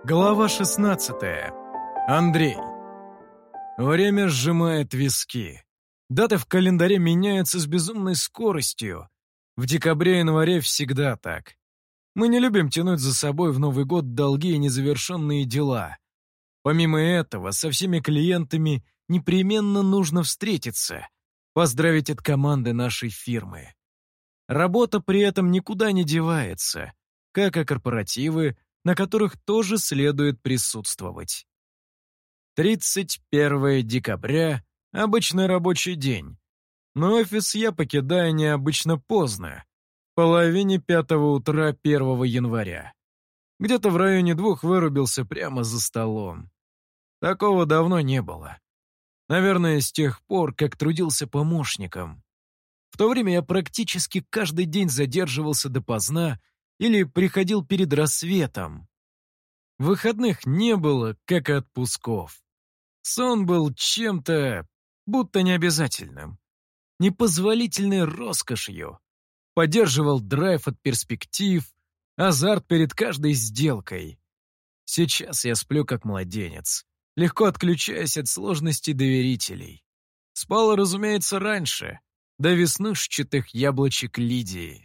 Глава 16. Андрей. Время сжимает виски. Даты в календаре меняются с безумной скоростью. В декабре-январе всегда так. Мы не любим тянуть за собой в Новый год долги и незавершенные дела. Помимо этого, со всеми клиентами непременно нужно встретиться, поздравить от команды нашей фирмы. Работа при этом никуда не девается, как и корпоративы, на которых тоже следует присутствовать. 31 декабря – обычный рабочий день, но офис я покидаю необычно поздно, в половине 5 утра 1 января. Где-то в районе 2 вырубился прямо за столом. Такого давно не было. Наверное, с тех пор, как трудился помощником. В то время я практически каждый день задерживался допоздна или приходил перед рассветом. Выходных не было, как и отпусков. Сон был чем-то будто необязательным, непозволительной роскошью. Поддерживал драйв от перспектив, азарт перед каждой сделкой. Сейчас я сплю как младенец, легко отключаясь от сложностей доверителей. Спал, разумеется, раньше, до веснушчатых яблочек Лидии.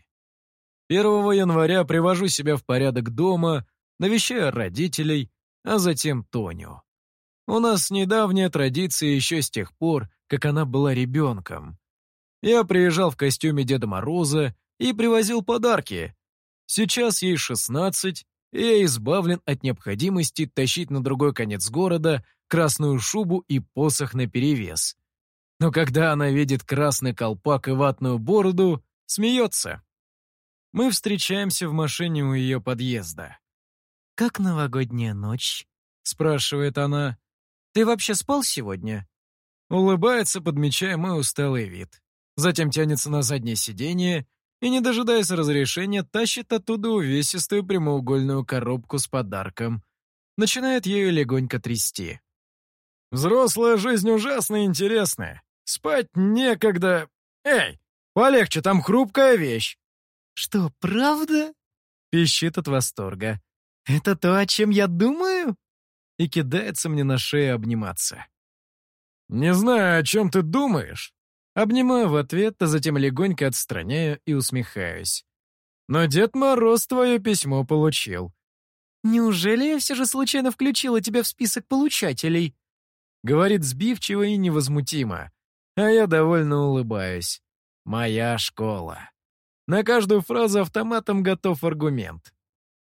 1 января привожу себя в порядок дома, навещаю родителей, а затем Тоню. У нас недавняя традиция еще с тех пор, как она была ребенком. Я приезжал в костюме Деда Мороза и привозил подарки. Сейчас ей 16, и я избавлен от необходимости тащить на другой конец города красную шубу и посох наперевес. Но когда она видит красный колпак и ватную бороду, смеется. Мы встречаемся в машине у ее подъезда. «Как новогодняя ночь?» — спрашивает она. «Ты вообще спал сегодня?» Улыбается, подмечая мой усталый вид. Затем тянется на заднее сиденье и, не дожидаясь разрешения, тащит оттуда увесистую прямоугольную коробку с подарком. Начинает ею легонько трясти. «Взрослая жизнь ужасно интересная. Спать некогда. Эй, полегче, там хрупкая вещь». «Что, правда?» — пищит от восторга. «Это то, о чем я думаю?» И кидается мне на шею обниматься. «Не знаю, о чем ты думаешь». Обнимаю в ответ, а затем легонько отстраняю и усмехаюсь. «Но Дед Мороз твое письмо получил». «Неужели я все же случайно включила тебя в список получателей?» Говорит сбивчиво и невозмутимо, а я довольно улыбаюсь. «Моя школа». На каждую фразу автоматом готов аргумент.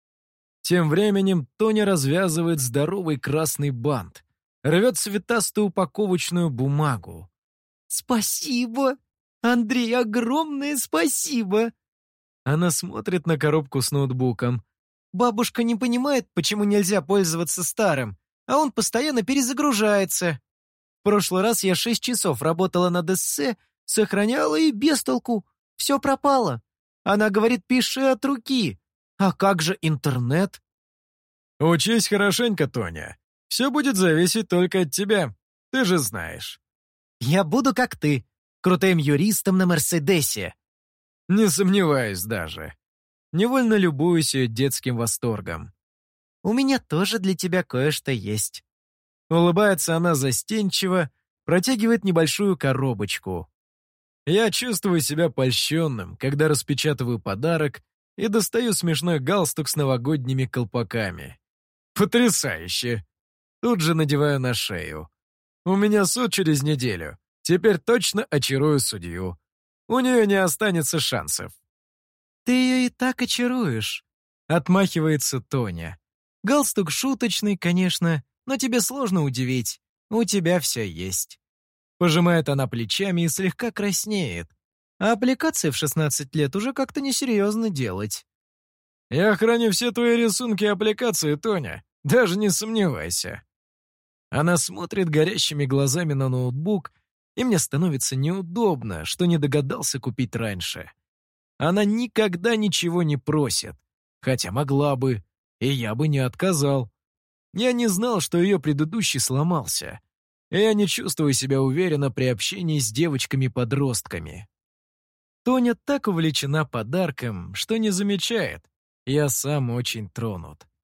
Тем временем Тоня развязывает здоровый красный бант, рвет цветастую упаковочную бумагу. «Спасибо! Андрей, огромное спасибо!» Она смотрит на коробку с ноутбуком. «Бабушка не понимает, почему нельзя пользоваться старым, а он постоянно перезагружается. В прошлый раз я 6 часов работала над эссе, сохраняла и без толку. Все пропало. Она говорит, пиши от руки. А как же интернет?» «Учись хорошенько, Тоня. Все будет зависеть только от тебя. Ты же знаешь». «Я буду как ты, крутым юристом на Мерседесе». «Не сомневаюсь даже». Невольно любуюсь ее детским восторгом. «У меня тоже для тебя кое-что есть». Улыбается она застенчиво, протягивает небольшую коробочку. Я чувствую себя польщенным, когда распечатываю подарок и достаю смешной галстук с новогодними колпаками. Потрясающе! Тут же надеваю на шею. У меня суд через неделю. Теперь точно очарую судью. У нее не останется шансов. «Ты ее и так очаруешь», — отмахивается Тоня. «Галстук шуточный, конечно, но тебе сложно удивить. У тебя все есть». Пожимает она плечами и слегка краснеет. А аппликации в 16 лет уже как-то несерьезно делать. «Я храню все твои рисунки и аппликации, Тоня. Даже не сомневайся». Она смотрит горящими глазами на ноутбук, и мне становится неудобно, что не догадался купить раньше. Она никогда ничего не просит, хотя могла бы, и я бы не отказал. Я не знал, что ее предыдущий сломался. И я не чувствую себя уверенно при общении с девочками-подростками. Тоня так увлечена подарком, что не замечает. Я сам очень тронут.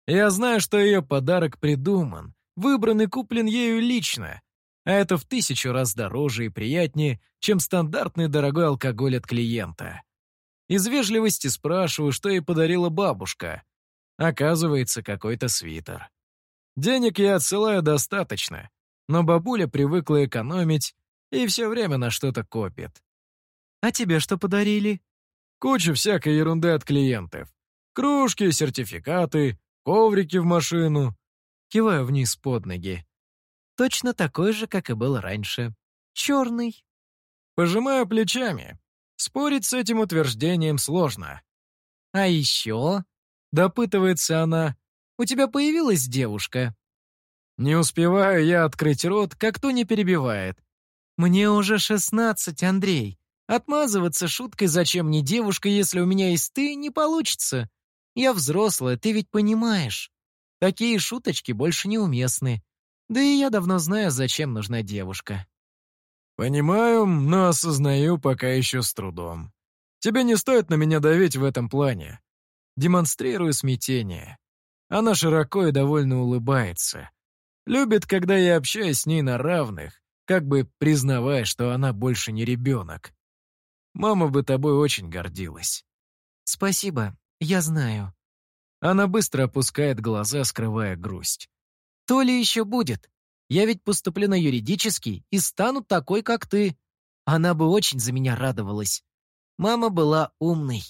Я знаю, что ее подарок придуман, выбран и куплен ею лично, а это в 1000 раз дороже и приятнее, чем стандартный дорогой алкоголь от клиента. Из вежливости спрашиваю, что ей подарила бабушка. Оказывается, какой-то свитер. Денег я отсылаю достаточно, но бабуля привыкла экономить и все время на что-то копит. А тебе что подарили? Куча всякой ерунды от клиентов. Кружки, сертификаты, коврики в машину. Киваю вниз под ноги. Точно такой же, как и был раньше. Черный. Пожимаю плечами. Спорить с этим утверждением сложно. А еще? Допытывается она. У тебя появилась девушка? Не успеваю я открыть рот, как кто не перебивает. Мне уже 16, Андрей. Отмазываться шуткой «зачем мне девушка, если у меня есть ты» не получится. Я взрослая, ты ведь понимаешь. Такие шуточки больше неуместны. Да и я давно знаю, зачем нужна девушка. Понимаю, но осознаю пока еще с трудом. Тебе не стоит на меня давить в этом плане. Демонстрирую смятение. Она широко и довольно улыбается. Любит, когда я общаюсь с ней на равных, как бы признавая, что она больше не ребенок. Мама бы тобой очень гордилась. Спасибо, я знаю. Она быстро опускает глаза, скрывая грусть. То ли еще будет. Я ведь поступлю на юридический и стану такой, как ты. Она бы очень за меня радовалась. Мама была умной.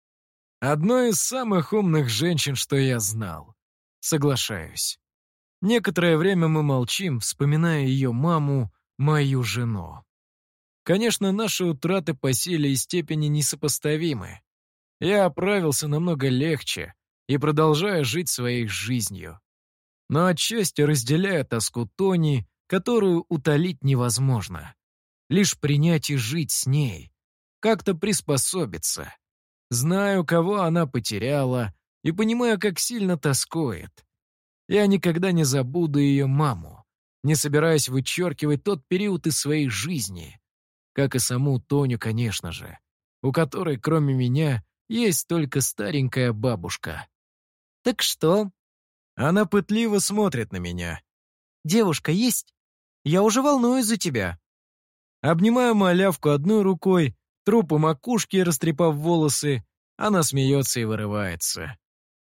Одной из самых умных женщин, что я знал. Соглашаюсь. Некоторое время мы молчим, вспоминая ее маму, мою жену. Конечно, наши утраты по силе и степени несопоставимы. Я оправился намного легче и продолжаю жить своей жизнью. Но отчасти разделяю тоску Тони, которую утолить невозможно. Лишь принять и жить с ней. Как-то приспособиться. Знаю, кого она потеряла, и понимаю, как сильно тоскует. Я никогда не забуду ее маму, не собираюсь вычеркивать тот период из своей жизни. Как и саму Тоню, конечно же, у которой, кроме меня, есть только старенькая бабушка. Так что? Она пытливо смотрит на меня. Девушка есть? Я уже волнуюсь за тебя. Обнимаю малявку одной рукой, трупу макушки, растрепав волосы. Она смеется и вырывается.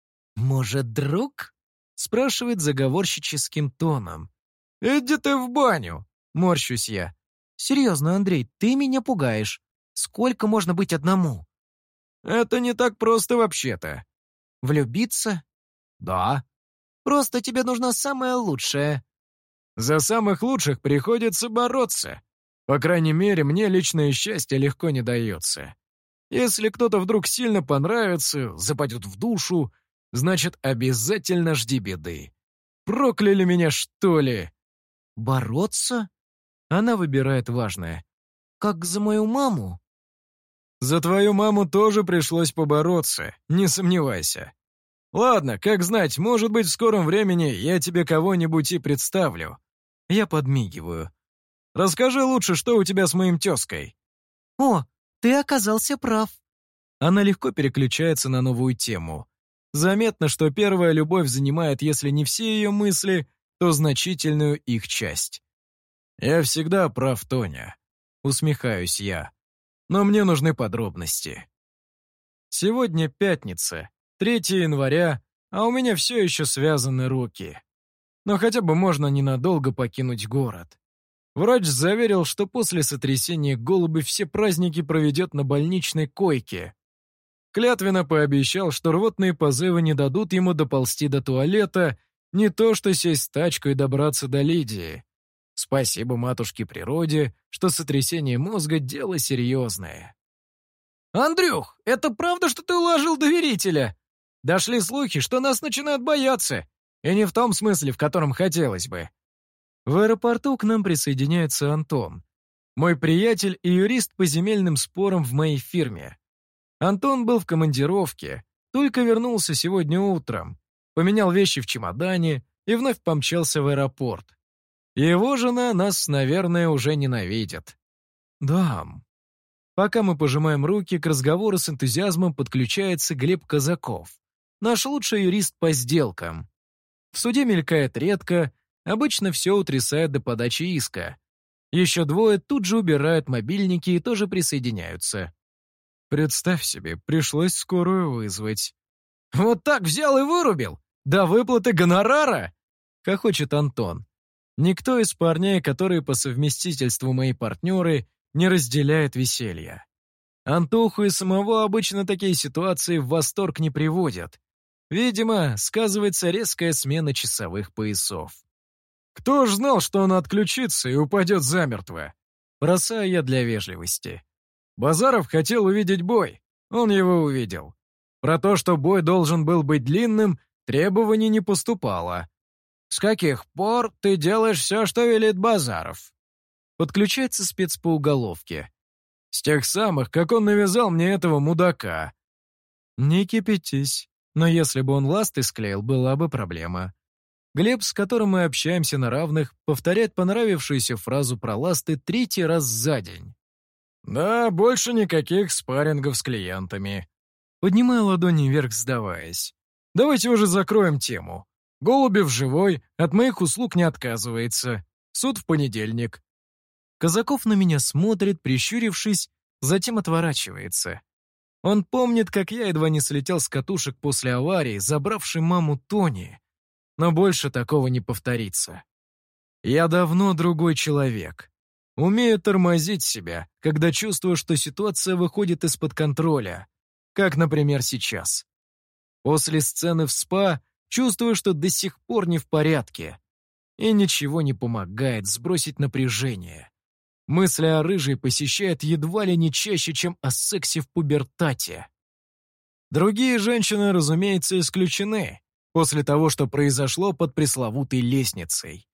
«Может, друг?» — спрашивает заговорщическим тоном. «Иди ты в баню!» — морщусь я. «Серьезно, Андрей, ты меня пугаешь. Сколько можно быть одному?» «Это не так просто вообще-то». «Влюбиться?» «Да». «Просто тебе нужна самая лучшая». «За самых лучших приходится бороться. По крайней мере, мне личное счастье легко не дается. Если кто-то вдруг сильно понравится, западет в душу, значит, обязательно жди беды. Прокляли меня, что ли?» «Бороться?» Она выбирает важное. «Как за мою маму?» «За твою маму тоже пришлось побороться, не сомневайся. Ладно, как знать, может быть, в скором времени я тебе кого-нибудь и представлю». Я подмигиваю. «Расскажи лучше, что у тебя с моим тезкой». «О, ты оказался прав». Она легко переключается на новую тему. Заметно, что первая любовь занимает, если не все ее мысли, то значительную их часть. «Я всегда прав, Тоня», — усмехаюсь я. «Но мне нужны подробности». Сегодня пятница, 3 января, а у меня все еще связаны руки. Но хотя бы можно ненадолго покинуть город. Врач заверил, что после сотрясения голуби все праздники проведет на больничной койке. Клятвенно пообещал, что рвотные позывы не дадут ему доползти до туалета, не то что сесть в тачку и добраться до Лидии. Спасибо матушке природе, что сотрясение мозга — дело серьезное. «Андрюх, это правда, что ты уложил доверителя? Дошли слухи, что нас начинают бояться. И не в том смысле, в котором хотелось бы». В аэропорту к нам присоединяется Антон. Мой приятель и юрист по земельным спорам в моей фирме. Антон был в командировке, только вернулся сегодня утром, поменял вещи в чемодане и вновь помчался в аэропорт. Его жена нас, наверное, уже ненавидит. Дам. Пока мы пожимаем руки, к разговору с энтузиазмом подключается Глеб Казаков, наш лучший юрист по сделкам. В суде мелькает редко, обычно все утрясает до подачи иска. Еще двое тут же убирают мобильники и тоже присоединяются. Представь себе, пришлось скорую вызвать. «Вот так взял и вырубил? До выплаты гонорара?» — хохочет Антон. Никто из парней, которые по совместительству мои партнеры, не разделяет веселья. Антоху и самого обычно такие ситуации в восторг не приводят. Видимо, сказывается резкая смена часовых поясов. Кто ж знал, что он отключится и упадет замертво? Бросаю я для вежливости. Базаров хотел увидеть бой. Он его увидел. Про то, что бой должен был быть длинным, требований не поступало. «С каких пор ты делаешь все, что велит Базаров?» Подключается спец по уголовке. «С тех самых, как он навязал мне этого мудака». «Не кипятись. Но если бы он ласты склеил, была бы проблема». Глеб, с которым мы общаемся на равных, повторяет понравившуюся фразу про ласты 3-й раз за день. «Да, больше никаких спаррингов с клиентами». Поднимаю ладони вверх, сдаваясь. «Давайте уже закроем тему. Голубев живой, от моих услуг не отказывается. Суд в понедельник». Казаков на меня смотрит, прищурившись, затем отворачивается. Он помнит, как я едва не слетел с катушек после аварии, забравшей маму Тони. Но больше такого не повторится. Я давно другой человек. Умею тормозить себя, когда чувствую, что ситуация выходит из-под контроля. Как, например, сейчас. После сцены в СПА чувствую, что до сих пор не в порядке. И ничего не помогает сбросить напряжение. Мысли о рыжей посещают едва ли не чаще, чем о сексе в пубертате. Другие женщины, разумеется, исключены после того, что произошло под пресловутой лестницей.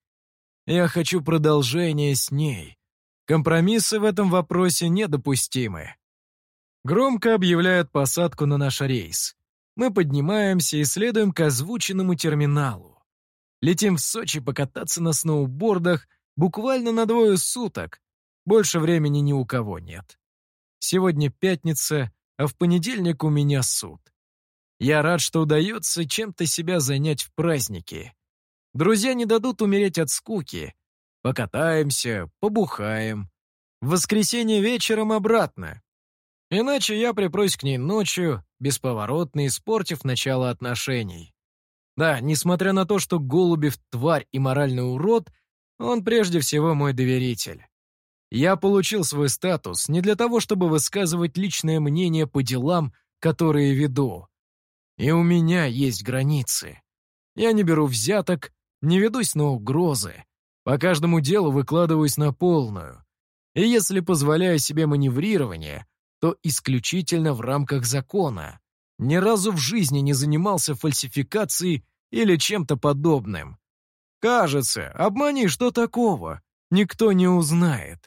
Я хочу продолжения с ней. Компромиссы в этом вопросе недопустимы. Громко объявляют посадку на наш рейс. Мы поднимаемся и следуем к озвученному терминалу. Летим в Сочи покататься на сноубордах буквально на 2 суток. Больше времени ни у кого нет. Сегодня пятница, а в понедельник у меня суд. Я рад, что удается чем-то себя занять в праздники. Друзья не дадут умереть от скуки. Покатаемся, побухаем. В воскресенье вечером обратно. Иначе я припрусь к ней ночью, бесповоротно испортив начало отношений. Да, несмотря на то, что Голубев — тварь и моральный урод, он прежде всего мой доверитель. Я получил свой статус не для того, чтобы высказывать личное мнение по делам, которые веду. И у меня есть границы. Я не беру взяток, не ведусь на угрозы. По каждому делу выкладываюсь на полную. И если позволяю себе маневрирование, то исключительно в рамках закона. Ни разу в жизни не занимался фальсификацией или чем-то подобным. Кажется, обмани, что такого? Никто не узнает.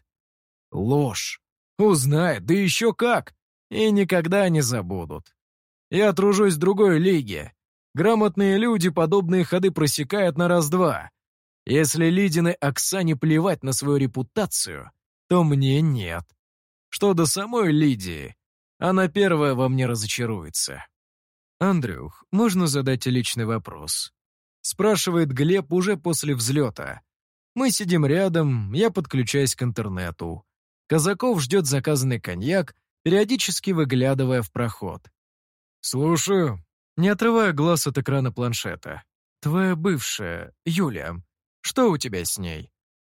Ложь. Узнает, да еще как. И никогда не забудут. Я тружусь в другой лиге. Грамотные люди подобные ходы просекают на раз-два. Если Лидиной Оксане плевать на свою репутацию, то мне нет. Что до самой Лидии, она первая во мне разочаруется. «Андрюх, можно задать личный вопрос?» Спрашивает Глеб уже после взлета. Мы сидим рядом, я подключаюсь к интернету. Казаков ждет заказанный коньяк, периодически выглядывая в проход. «Слушаю», не отрывая глаз от экрана планшета. «Твоя бывшая, Юля, что у тебя с ней?»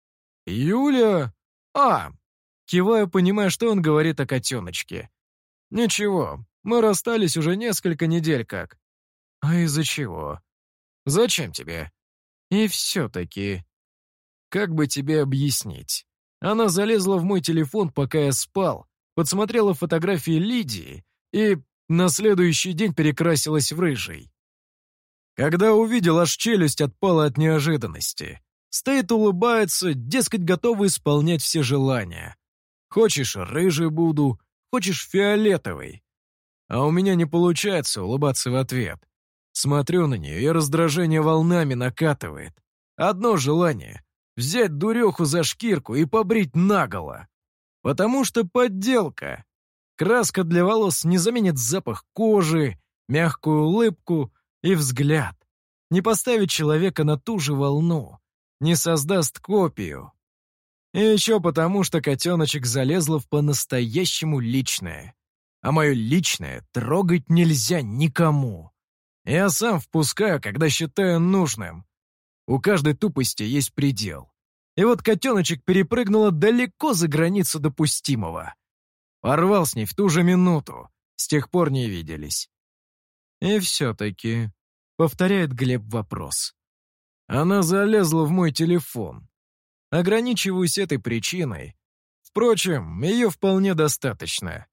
«Юля? А!» Киваю, понимая, что он говорит о котеночке. «Ничего, мы расстались уже несколько недель как». «А из-за чего?» «Зачем тебе?» «И все-таки...» «Как бы тебе объяснить? Она залезла в мой телефон, пока я спал, подсмотрела фотографии Лидии и на следующий день перекрасилась в рыжий. Когда увидел, аж челюсть отпала от неожиданности. Стоит, улыбается, дескать, готова исполнять все желания. Хочешь, рыжий буду, хочешь, фиолетовый. А у меня не получается улыбаться в ответ. Смотрю на нее, и раздражение волнами накатывает. Одно желание — взять дуреху за шкирку и побрить наголо. Потому что подделка. Краска для волос не заменит запах кожи, мягкую улыбку и взгляд. не поставит человека на ту же волну, не создаст копию. И еще потому, что котеночек залезла в по-настоящему личное. А мое личное трогать нельзя никому. Я сам впускаю, когда считаю нужным. У каждой тупости есть предел. И вот котеночек перепрыгнула далеко за границу допустимого. Порвал с ней в ту же минуту. С тех пор не виделись. И все-таки, повторяет Глеб вопрос. Она залезла в мой телефон. Ограничиваюсь этой причиной. Впрочем, ее вполне достаточно.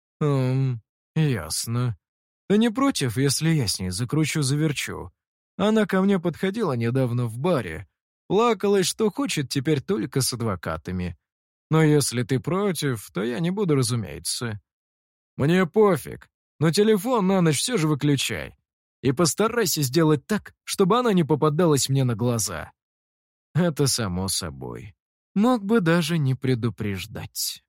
Ясно. Ты не против, если я с ней закручу-заверчу? Она ко мне подходила недавно в баре. Плакалась, что хочет теперь только с адвокатами. Но если ты против, то я не буду, разумеется. Мне пофиг, но телефон на ночь все же выключай. И постарайся сделать так, чтобы она не попадалась мне на глаза. Это само собой. Мог бы даже не предупреждать.